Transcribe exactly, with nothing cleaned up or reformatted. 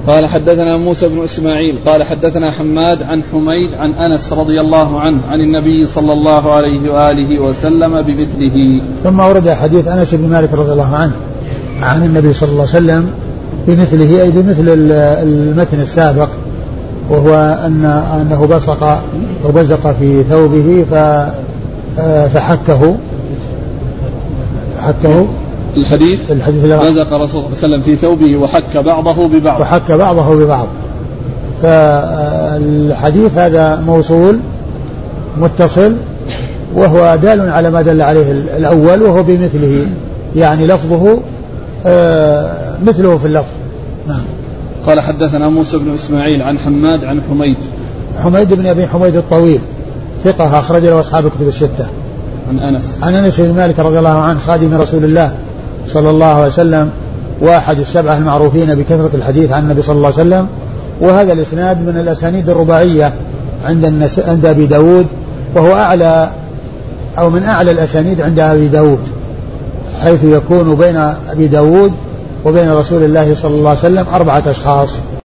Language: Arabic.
قال حدثنا موسى بن إسماعيل قال حدثنا حماد عن حميد عن أنس رضي الله عنه عن النبي صلى الله عليه وآله وسلم بمثله. ثم ورد حديث أنس بن مالك رضي الله عنه عن النبي صلى الله عليه وسلم بمثله أي بمثل المتن السابق، وهو أن أنه بصق وبزق في ثوبه فحكه حكه الحديث الحديث بزق رسول الله صلى الله عليه وسلم في ثوبه وحك بعضه ببعض وحك بعضه ببعض. فالحديث هذا موصول متصل وهو دال على ما دل عليه الأول وهو بمثله، يعني لفظه مثله في اللفظ. نعم. قال حدثنا موسى بن إسماعيل عن حماد عن حميد حميد بن أبي حميد الطويل ثقة أخرج له أصحاب الكتب الستة. عن أنس عن أنس بن مالك رضي الله عنه خادم رسول الله صلى الله عليه وسلم واحد السبعة المعروفين بكثرة الحديث عن النبي صلى الله عليه وسلم. وهذا الإسناد من الأسانيد الرباعية عند النس... عند أبي داود، وهو أعلى أو من أعلى الأسانيد عند أبي داود، حيث يكون بين أبي داود وبين رسول الله صلى الله عليه وسلم أربعة أشخاص.